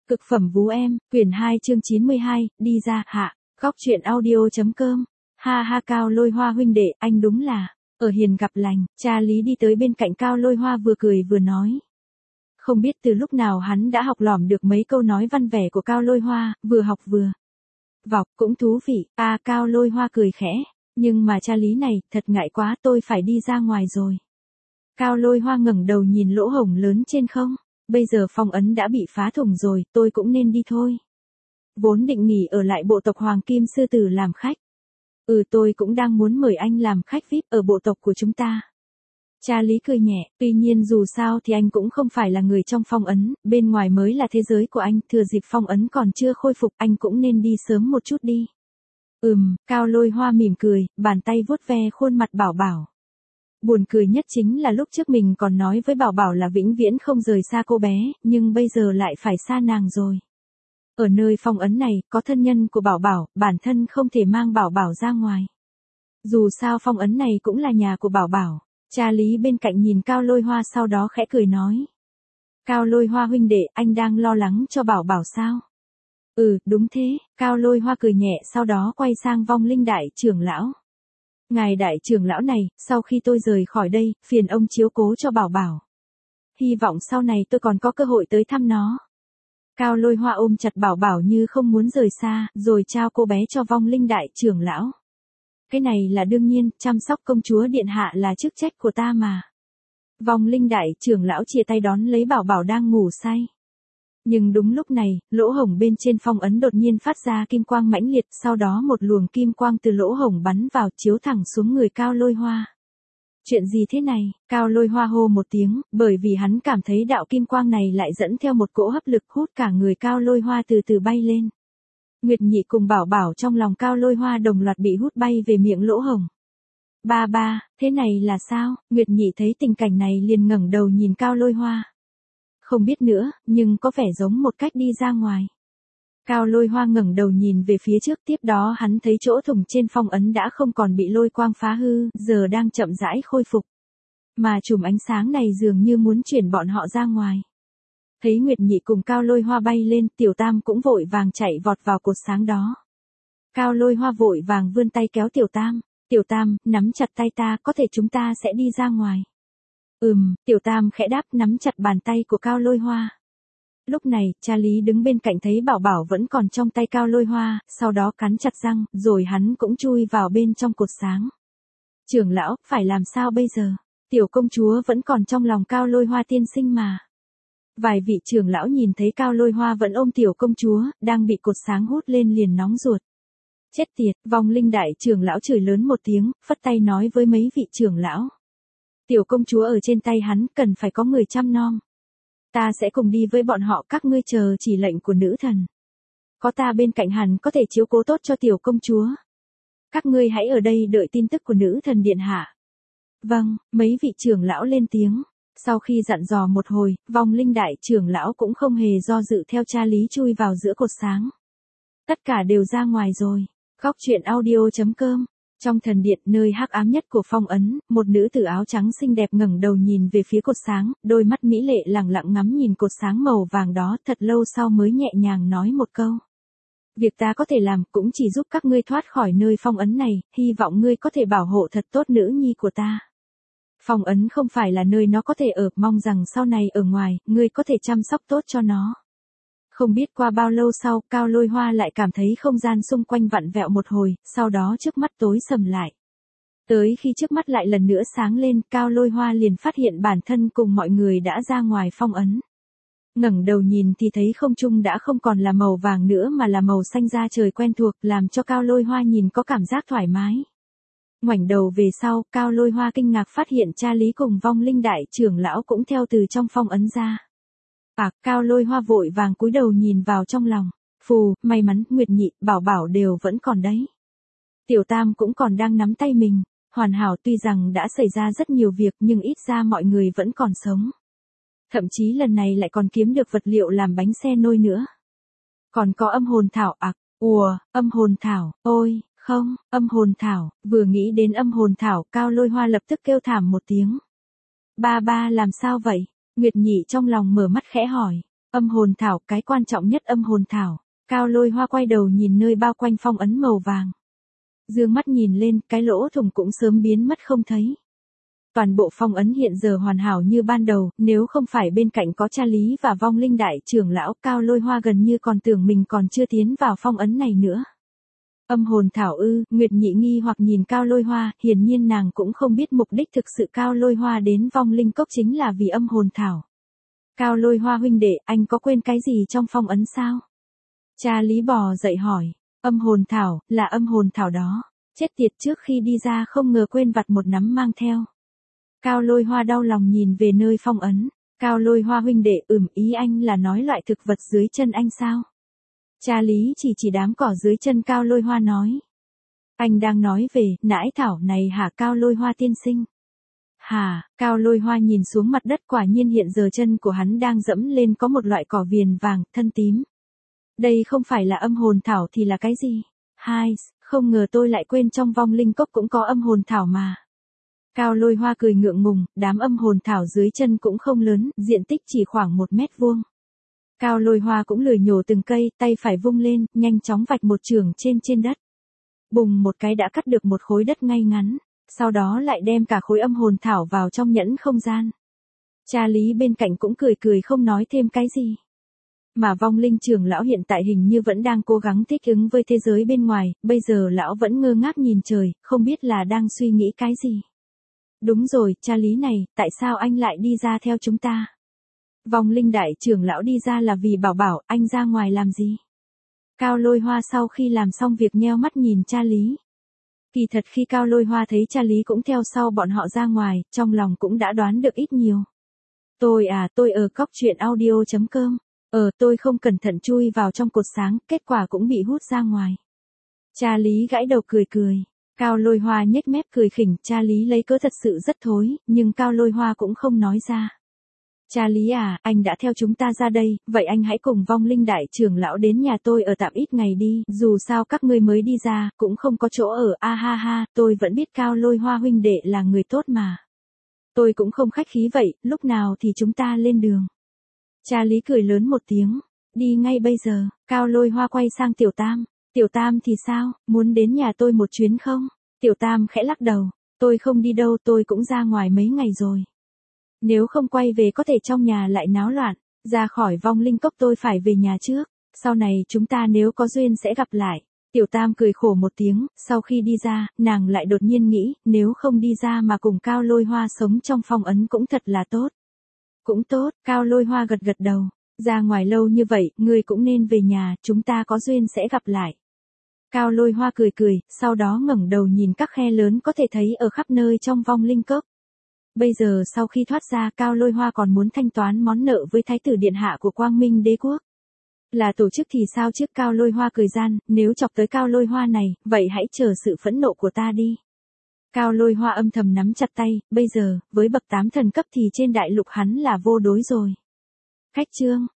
Cực phẩm vú em, quyển 2 chương 92, đi ra, hạ, góc truyện audio.com. Ha ha Cao Lôi Hoa huynh đệ, anh đúng là, ở hiền gặp lành, cha Lý đi tới bên cạnh Cao Lôi Hoa vừa cười vừa nói. Không biết từ lúc nào hắn đã học lỏm được mấy câu nói văn vẻ của Cao Lôi Hoa, vừa học vừa vọc, cũng thú vị. Cao Lôi Hoa cười khẽ, nhưng mà cha Lý này, thật ngại quá, tôi phải đi ra ngoài rồi. Cao Lôi Hoa ngẩng đầu nhìn lỗ hổng lớn trên không. Bây giờ phong ấn đã bị phá thủng rồi, tôi cũng nên đi thôi. Vốn định nghỉ ở lại bộ tộc Hoàng Kim Sư Tử làm khách. Tôi cũng đang muốn mời anh làm khách VIP ở bộ tộc của chúng ta. Cha Lý cười nhẹ, tuy nhiên dù sao thì anh cũng không phải là người trong phong ấn, bên ngoài mới là thế giới của anh, thừa dịp phong ấn còn chưa khôi phục, anh cũng nên đi sớm một chút đi. Cao Lôi Hoa mỉm cười, bàn tay vuốt ve khuôn mặt Bảo Bảo. Buồn cười nhất chính là lúc trước mình còn nói với Bảo Bảo là vĩnh viễn không rời xa cô bé, nhưng bây giờ lại phải xa nàng rồi. Ở nơi phong ấn này, có thân nhân của Bảo Bảo, bản thân không thể mang Bảo Bảo ra ngoài. Dù sao phong ấn này cũng là nhà của Bảo Bảo. Cha Lý bên cạnh nhìn Cao Lôi Hoa sau đó khẽ cười nói. Cao Lôi Hoa huynh đệ, anh đang lo lắng cho Bảo Bảo sao? Đúng thế, Cao Lôi Hoa cười nhẹ sau đó quay sang Vong Linh đại trưởng lão. Ngài đại trưởng lão này, sau khi tôi rời khỏi đây, phiền ông chiếu cố cho Bảo Bảo. Hy vọng sau này tôi còn có cơ hội tới thăm nó. Cao Lôi Hoa ôm chặt Bảo Bảo như không muốn rời xa, rồi trao cô bé cho Vong Linh đại trưởng lão. Cái này là đương nhiên, chăm sóc công chúa điện hạ là chức trách của ta mà. Vong Linh đại trưởng lão chia tay đón lấy Bảo Bảo đang ngủ say. Nhưng đúng lúc này, lỗ hổng bên trên phong ấn đột nhiên phát ra kim quang mãnh liệt, sau đó một luồng kim quang từ lỗ hổng bắn vào chiếu thẳng xuống người Cao Lôi Hoa. Chuyện gì thế này? Cao Lôi Hoa hô một tiếng, bởi vì hắn cảm thấy đạo kim quang này lại dẫn theo một cỗ hấp lực hút cả người Cao Lôi Hoa từ từ bay lên. Nguyệt Nhị cùng Bảo Bảo trong lòng Cao Lôi Hoa đồng loạt bị hút bay về miệng lỗ hổng. Ba, thế này là sao? Nguyệt Nhị thấy tình cảnh này liền ngẩng đầu nhìn Cao Lôi Hoa. Không biết nữa, nhưng có vẻ giống một cách đi ra ngoài. Cao Lôi Hoa ngẩng đầu nhìn về phía trước, tiếp đó hắn thấy chỗ thủng trên phong ấn đã không còn bị lôi quang phá hư, giờ đang chậm rãi khôi phục. Mà chùm ánh sáng này dường như muốn chuyển bọn họ ra ngoài. Thấy Nguyệt Nhị cùng Cao Lôi Hoa bay lên, Tiểu Tam cũng vội vàng chạy vọt vào cột sáng đó. Cao Lôi Hoa vội vàng vươn tay kéo Tiểu Tam. Tiểu Tam, nắm chặt tay ta, có thể chúng ta sẽ đi ra ngoài. Tiểu Tam khẽ đáp nắm chặt bàn tay của Cao Lôi Hoa. Lúc này, cha Lý đứng bên cạnh thấy Bảo Bảo vẫn còn trong tay Cao Lôi Hoa, sau đó cắn chặt răng, rồi hắn cũng chui vào bên trong cột sáng. Trưởng lão, phải làm sao bây giờ? Tiểu công chúa vẫn còn trong lòng Cao Lôi Hoa tiên sinh mà. Vài vị trưởng lão nhìn thấy Cao Lôi Hoa vẫn ôm tiểu công chúa, đang bị cột sáng hút lên liền nóng ruột. Chết tiệt, Vong Linh đại trưởng lão chửi lớn một tiếng, phất tay nói với mấy vị trưởng lão. Tiểu công chúa ở trên tay hắn, cần phải có người chăm nom. Ta sẽ cùng đi với bọn họ, các ngươi chờ chỉ lệnh của nữ thần. Có ta bên cạnh hắn có thể chiếu cố tốt cho tiểu công chúa. Các ngươi hãy ở đây đợi tin tức của nữ thần điện hạ. Vâng, mấy vị trưởng lão lên tiếng. Sau khi dặn dò một hồi, Vong Linh đại trưởng lão cũng không hề do dự theo cha Lý chui vào giữa cột sáng. Tất cả đều ra ngoài rồi. Góc truyện audio.com. Trong thần điện nơi hắc ám nhất của phong ấn, một nữ tử áo trắng xinh đẹp ngẩng đầu nhìn về phía cột sáng, đôi mắt mỹ lệ lẳng lặng ngắm nhìn cột sáng màu vàng đó, thật lâu sau mới nhẹ nhàng nói một câu. Việc ta có thể làm cũng chỉ giúp các ngươi thoát khỏi nơi phong ấn này, hy vọng ngươi có thể bảo hộ thật tốt nữ nhi của ta. Phong ấn không phải là nơi nó có thể ở, mong rằng sau này ở ngoài, ngươi có thể chăm sóc tốt cho nó. Không biết qua bao lâu sau, Cao Lôi Hoa lại cảm thấy không gian xung quanh vặn vẹo một hồi, sau đó trước mắt tối sầm lại. Tới khi trước mắt lại lần nữa sáng lên, Cao Lôi Hoa liền phát hiện bản thân cùng mọi người đã ra ngoài phong ấn. Ngẩng đầu nhìn thì thấy không trung đã không còn là màu vàng nữa mà là màu xanh da trời quen thuộc, làm cho Cao Lôi Hoa nhìn có cảm giác thoải mái. Ngoảnh đầu về sau, Cao Lôi Hoa kinh ngạc phát hiện cha Lý cùng Vong Linh đại trưởng lão cũng theo từ trong phong ấn ra. Cao Lôi Hoa vội vàng cúi đầu nhìn vào trong lòng. Phù, may mắn, Nguyệt Nhị, Bảo Bảo đều vẫn còn đấy. Tiểu Tam cũng còn đang nắm tay mình. Hoàn hảo, tuy rằng đã xảy ra rất nhiều việc nhưng ít ra mọi người vẫn còn sống. Thậm chí lần này lại còn kiếm được vật liệu làm bánh xe nôi nữa. Còn có âm hồn thảo. Âm hồn thảo, ôi, không, âm hồn thảo. Vừa nghĩ đến âm hồn thảo, Cao Lôi Hoa lập tức kêu thảm một tiếng. Ba làm sao vậy? Nguyệt Nhị trong lòng mở mắt khẽ hỏi. Âm hồn thảo, cái quan trọng nhất âm hồn thảo. Cao Lôi Hoa quay đầu nhìn nơi bao quanh phong ấn màu vàng. Dương mắt nhìn lên, cái lỗ thủng cũng sớm biến mất không thấy. Toàn bộ phong ấn hiện giờ hoàn hảo như ban đầu, nếu không phải bên cạnh có cha Lý và vong linh đại trưởng lão, Cao Lôi Hoa gần như còn tưởng mình còn chưa tiến vào phong ấn này nữa. Âm hồn thảo ư? Nguyệt Nhị nghi hoặc nhìn Cao Lôi Hoa, hiển nhiên nàng cũng không biết mục đích thực sự Cao Lôi Hoa đến vong linh cốc chính là vì âm hồn thảo. Cao Lôi Hoa huynh đệ, anh có quên cái gì trong phong ấn sao? Cha Lý bò dậy hỏi. Âm hồn thảo, là âm hồn thảo đó. Chết tiệt, trước khi đi ra không ngờ quên vặt một nắm mang theo. Cao Lôi Hoa đau lòng nhìn về nơi phong ấn. Cao Lôi Hoa huynh đệ, ý anh là nói loại thực vật dưới chân anh sao? Cha Lý chỉ đám cỏ dưới chân Cao Lôi Hoa nói. Anh đang nói về nãi thảo này hả Cao Lôi Hoa tiên sinh? Hả? Cao Lôi Hoa nhìn xuống mặt đất, quả nhiên hiện giờ chân của hắn đang dẫm lên có một loại cỏ viền vàng, thân tím. Đây không phải là âm hồn thảo thì là cái gì? Hai, không ngờ tôi lại quên trong vong linh cốc cũng có âm hồn thảo mà. Cao Lôi Hoa cười ngượng ngùng, đám âm hồn thảo dưới chân cũng không lớn, diện tích chỉ khoảng 1 mét vuông. Cao Lôi Hoa cũng lười nhổ từng cây, tay phải vung lên, nhanh chóng vạch một chưởng trên đất. Bùng một cái đã cắt được một khối đất ngay ngắn, sau đó lại đem cả khối âm hồn thảo vào trong nhẫn không gian. Cha Lý bên cạnh cũng cười không nói thêm cái gì. Mà vong linh trưởng lão hiện tại hình như vẫn đang cố gắng thích ứng với thế giới bên ngoài, bây giờ lão vẫn ngơ ngác nhìn trời, không biết là đang suy nghĩ cái gì. Đúng rồi, cha Lý này, tại sao anh lại đi ra theo chúng ta? Vong linh đại trưởng lão đi ra là vì bảo anh ra ngoài làm gì? Cao Lôi Hoa sau khi làm xong việc nheo mắt nhìn cha Lý. Kỳ thật khi Cao Lôi Hoa thấy cha Lý cũng theo sau bọn họ ra ngoài, trong lòng cũng đã đoán được ít nhiều. Tôi ở cóc truyện audio.com. Tôi không cẩn thận chui vào trong cột sáng, kết quả cũng bị hút ra ngoài. Cha Lý gãi đầu cười. Cao Lôi Hoa nhếch mép cười khỉnh, cha Lý lấy cớ thật sự rất thối, nhưng Cao Lôi Hoa cũng không nói ra. Cha Lý à, anh đã theo chúng ta ra đây, vậy anh hãy cùng vong linh đại trưởng lão đến nhà tôi ở tạm ít ngày đi, dù sao các ngươi mới đi ra, cũng không có chỗ ở, ha, tôi vẫn biết Cao Lôi Hoa huynh đệ là người tốt mà. Tôi cũng không khách khí vậy, lúc nào thì chúng ta lên đường. Cha Lý cười lớn một tiếng, đi ngay bây giờ. Cao Lôi Hoa quay sang Tiểu Tam. Tiểu Tam thì sao, muốn đến nhà tôi một chuyến không? Tiểu Tam khẽ lắc đầu, tôi không đi đâu, tôi cũng ra ngoài mấy ngày rồi. Nếu không quay về có thể trong nhà lại náo loạn, ra khỏi vong linh cốc tôi phải về nhà trước, sau này chúng ta nếu có duyên sẽ gặp lại. Tiểu Tam cười khổ một tiếng, sau khi đi ra, nàng lại đột nhiên nghĩ, nếu không đi ra mà cùng Cao Lôi Hoa sống trong phong ấn cũng thật là tốt. Cũng tốt, Cao Lôi Hoa gật đầu, ra ngoài lâu như vậy, ngươi cũng nên về nhà, chúng ta có duyên sẽ gặp lại. Cao Lôi Hoa cười, sau đó ngẩng đầu nhìn các khe lớn có thể thấy ở khắp nơi trong vong linh cốc. Bây giờ sau khi thoát ra, Cao Lôi Hoa còn muốn thanh toán món nợ với Thái tử Điện Hạ của Quang Minh Đế Quốc. Là tổ chức thì sao chứ? Cao Lôi Hoa cười gian, nếu chọc tới Cao Lôi Hoa này, vậy hãy chờ sự phẫn nộ của ta đi. Cao Lôi Hoa âm thầm nắm chặt tay, bây giờ, với bậc 8 thần cấp thì trên đại lục hắn là vô đối rồi. Khách chương.